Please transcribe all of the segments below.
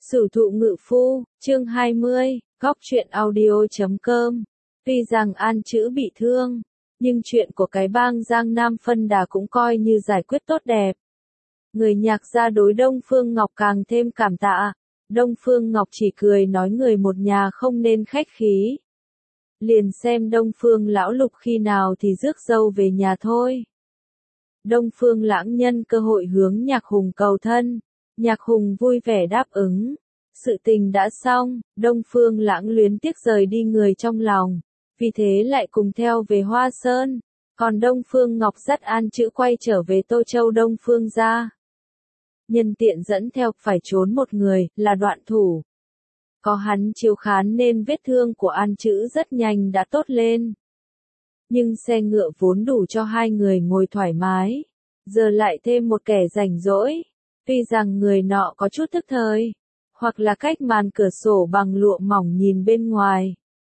Sử thụ ngự phu, chương 20, góc truyện audio.com. Tuy rằng An Chữ bị thương, nhưng chuyện của cái bang Giang Nam phân đà cũng coi như giải quyết tốt đẹp. Người nhạc gia đối Đông Phương Ngọc càng thêm cảm tạ. Đông Phương Ngọc chỉ cười nói người một nhà không nên khách khí. Liền xem Đông Phương lão lục khi nào thì rước dâu về nhà thôi. Đông Phương lãng nhân cơ hội hướng Nhạc Hùng cầu thân. Nhạc Hùng vui vẻ đáp ứng. Sự tình đã xong, Đông Phương lãng luyến tiếc rời đi người trong lòng. Vì thế lại cùng theo về Hoa Sơn. Còn Đông Phương Ngọc dắt An Chữ quay trở về Tô Châu Đông Phương gia. Nhân tiện dẫn theo phải trốn một người, là Đoạn Thủ. Có hắn chiếu khán nên vết thương của An Chữ rất nhanh đã tốt lên. Nhưng xe ngựa vốn đủ cho hai người ngồi thoải mái. Giờ lại thêm một kẻ rảnh rỗi. Tuy rằng người nọ có chút thức thời. Hoặc là cách màn cửa sổ bằng lụa mỏng nhìn bên ngoài.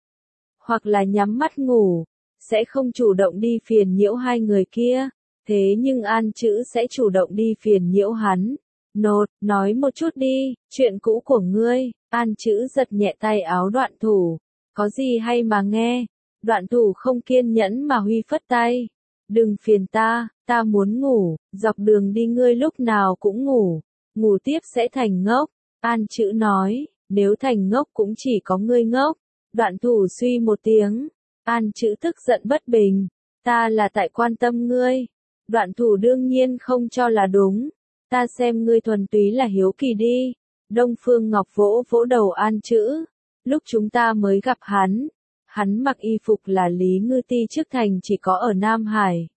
Hoặc là nhắm mắt ngủ. Sẽ không chủ động đi phiền nhiễu hai người kia. Thế nhưng An Chữ sẽ chủ động đi phiền nhiễu hắn. Nột, nói một chút đi, chuyện cũ của ngươi. An Chữ giật nhẹ tay áo Đoạn Thủ. Có gì hay mà nghe. Đoạn Thủ không kiên nhẫn mà huy phất tay. Đừng phiền ta muốn ngủ, dọc đường đi ngươi lúc nào cũng ngủ. Ngủ tiếp sẽ thành ngốc. An Chữ nói, nếu thành ngốc cũng chỉ có ngươi ngốc. Đoạn Thủ suy một tiếng. An Chữ tức giận bất bình. Ta là tại quan tâm ngươi. Đoạn Thủ đương nhiên không cho là đúng. Ta xem ngươi thuần túy là hiếu kỳ đi. Đông Phương Ngọc vỗ vỗ đầu An Chữ. Lúc chúng ta mới gặp hắn mặc y phục là Lý Ngư Ti trước thành chỉ có ở Nam Hải.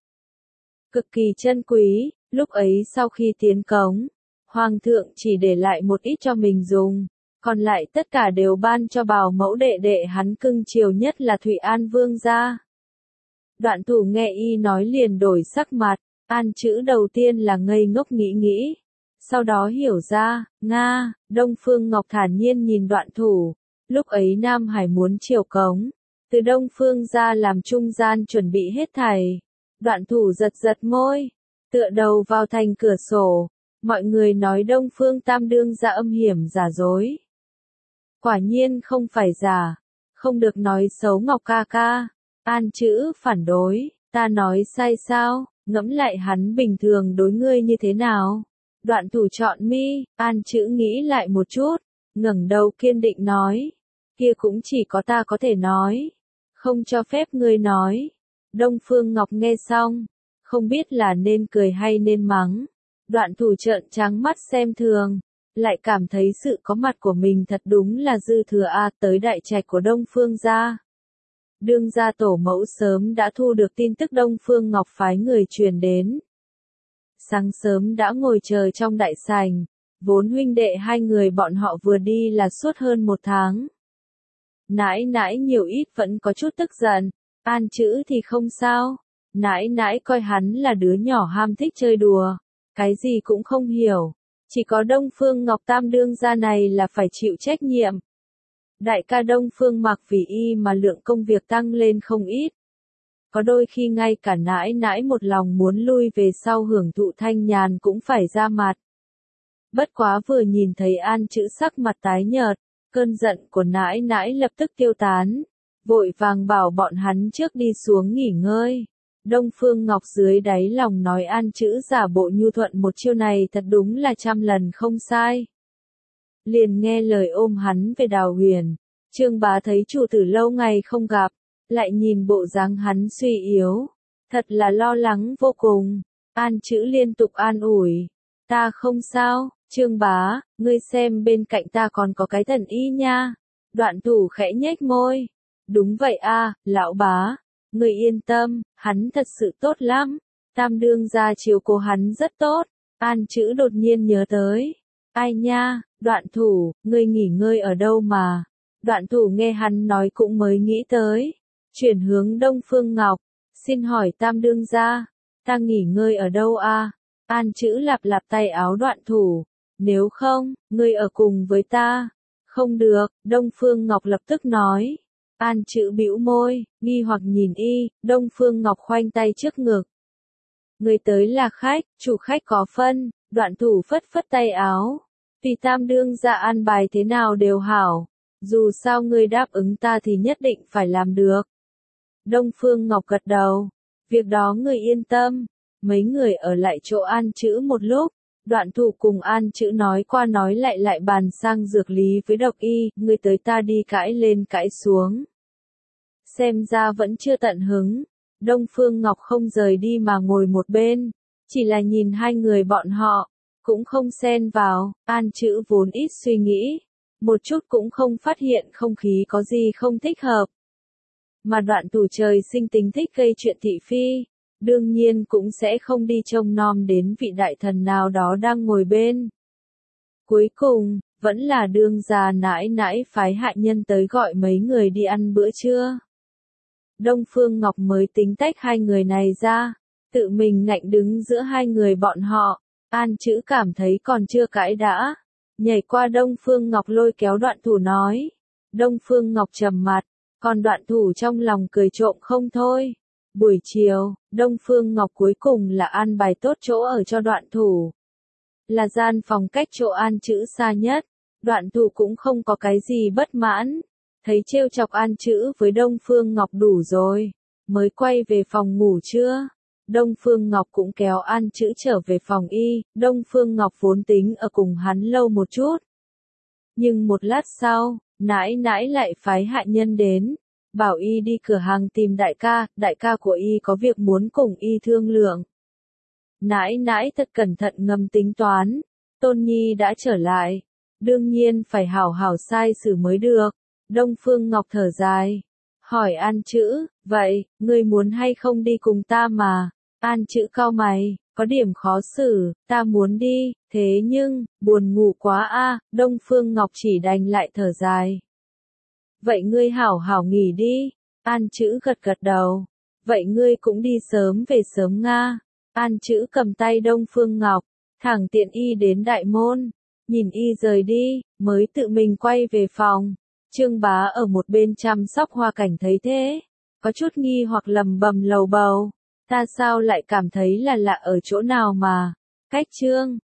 Cực kỳ chân quý, lúc ấy sau khi tiến cống, Hoàng thượng chỉ để lại một ít cho mình dùng, còn lại tất cả đều ban cho bảo mẫu đệ đệ hắn cưng chiều nhất là Thụy An Vương gia. Đoạn Thủ nghe y nói liền đổi sắc mặt, An Chữ đầu tiên là ngây ngốc nghĩ, sau đó hiểu ra, Nga, Đông Phương Ngọc thản nhiên nhìn Đoạn Thủ, lúc ấy Nam Hải muốn triều cống, từ Đông Phương ra làm trung gian chuẩn bị hết thảy. Đoạn Thủ giật môi, tựa đầu vào thành cửa sổ, mọi người nói Đông Phương Tam đương gia âm hiểm giả dối. Quả nhiên không phải giả, không được nói xấu Ngọc ca ca. An Chữ phản đối, ta nói sai sao, ngẫm lại hắn bình thường đối ngươi như thế nào. Đoạn Thủ chọn mi, An Chữ nghĩ lại một chút, ngẩng đầu kiên định nói, kia cũng chỉ có ta có thể nói, không cho phép ngươi nói. Đông Phương Ngọc nghe xong, không biết là nên cười hay nên mắng. Đoạn Thủ trợn trắng mắt xem thường, lại cảm thấy sự có mặt của mình thật đúng là dư thừa tới đại trạch của Đông Phương gia. Đương gia tổ mẫu sớm đã thu được tin tức Đông Phương Ngọc phái người truyền đến. Sáng sớm đã ngồi chờ trong đại sảnh, vốn huynh đệ hai người bọn họ vừa đi là suốt hơn một tháng. Nãi nãi nhiều ít vẫn có chút tức giận, An Chữ thì không sao. Nãi nãi coi hắn là đứa nhỏ ham thích chơi đùa, cái gì cũng không hiểu. Chỉ có Đông Phương Ngọc Tam đương gia này là phải chịu trách nhiệm. Đại ca Đông Phương mặc vì y mà lượng công việc tăng lên không ít. Có đôi khi ngay cả nãi nãi một lòng muốn lui về sau hưởng thụ thanh nhàn cũng phải ra mặt. Bất quá vừa nhìn thấy An Chữ sắc mặt tái nhợt, cơn giận của nãi nãi lập tức tiêu tán. Vội vàng bảo bọn hắn trước đi xuống nghỉ ngơi. Đông Phương Ngọc dưới đáy lòng nói An Chữ giả bộ nhu thuận một chiêu này thật đúng là trăm lần không sai. Liền nghe lời ôm hắn về Đào Huyền. Trương Bá thấy chủ tử lâu ngày không gặp, lại nhìn bộ dáng hắn suy yếu, thật là lo lắng vô cùng. An Chữ liên tục an ủi, ta không sao, Trương Bá, ngươi xem bên cạnh ta còn có cái Thần Y nha. Đoạn Thủ khẽ nhếch môi, đúng vậy lão bá, ngươi yên tâm, hắn thật sự tốt lắm. Tam đương gia chiếu cố hắn rất tốt. An Chữ đột nhiên nhớ tới, ai nha, Đoạn Thủ, ngươi nghỉ ngơi ở đâu mà. Đoạn Thủ nghe hắn nói cũng mới nghĩ tới, chuyển hướng Đông Phương Ngọc, xin hỏi Tam đương gia, ta nghỉ ngơi ở đâu An Chữ lặp tay áo Đoạn Thủ, nếu không, ngươi ở cùng với ta. Không được, Đông Phương Ngọc lập tức nói. An Chữ bĩu môi, nghi hoặc nhìn y, Đông Phương Ngọc khoanh tay trước ngực. Người tới là khách, chủ khách có phân. Đoạn Thủ phất tay áo. Vì tam đương gia an bài thế nào đều hảo. Dù sao ngươi đáp ứng ta thì nhất định phải làm được. Đông Phương Ngọc gật đầu. Việc đó ngươi yên tâm. Mấy người ở lại chỗ An Chữ một lúc. Đoạn Thủ cùng An Chữ nói qua nói lại bàn sang dược lý với Độc Y. Ngươi tới ta đi cãi lên cãi xuống. Xem ra vẫn chưa tận hứng. Đông Phương Ngọc không rời đi mà ngồi một bên. Chỉ là nhìn hai người bọn họ. Cũng không xen vào. An Chữ vốn ít suy nghĩ. Một chút cũng không phát hiện không khí có gì không thích hợp. Mà Đoạn Thủ trời sinh tính thích gây chuyện thị phi. Đương nhiên cũng sẽ không đi trông nom đến vị đại thần nào đó đang ngồi bên. Cuối cùng, vẫn là đương gia nãi nãi phái hạ nhân tới gọi mấy người đi ăn bữa trưa. Đông Phương Ngọc mới tính tách hai người này ra, tự mình ngạnh đứng giữa hai người bọn họ. An Chữ cảm thấy còn chưa cãi đã. Nhảy qua Đông Phương Ngọc lôi kéo Đoạn Thủ nói. Đông Phương Ngọc trầm mặt, còn Đoạn Thủ trong lòng cười trộm không thôi. Buổi chiều, Đông Phương Ngọc cuối cùng là an bài tốt chỗ ở cho Đoạn Thủ. Là gian phòng cách chỗ An Chữ xa nhất. Đoạn Thủ cũng không có cái gì bất mãn. Thấy trêu chọc An Chữ với Đông Phương Ngọc đủ rồi. Mới quay về phòng ngủ trưa. Đông Phương Ngọc cũng kéo An Chữ trở về phòng y. Đông Phương Ngọc vốn tính ở cùng hắn lâu một chút. Nhưng một lát sau, nãi nãi lại phái hạ nhân đến. Bảo y đi cửa hàng tìm đại ca của y có việc muốn cùng y thương lượng. Nãi nãi thật cẩn thận ngầm tính toán. Tôn Nhi đã trở lại. Đương nhiên phải hảo hảo sai xử mới được. Đông Phương Ngọc thở dài. Hỏi An Chữ, vậy, ngươi muốn hay không đi cùng ta mà? An Chữ cau mày, có điểm khó xử, ta muốn đi, thế nhưng, buồn ngủ quá a. Đông Phương Ngọc chỉ đành lại thở dài. Vậy ngươi hảo hảo nghỉ đi. An Chữ gật gật đầu. Vậy ngươi cũng đi sớm về sớm nga. An Chữ cầm tay Đông Phương Ngọc, thẳng tiện y đến đại môn. Nhìn y rời đi, mới tự mình quay về phòng. Trương Bá ở một bên chăm sóc Hoa Cảnh thấy thế. Có chút nghi hoặc lầm bầm lầu bầu. Ta sao lại cảm thấy là lạ ở chỗ nào mà. Cách Trương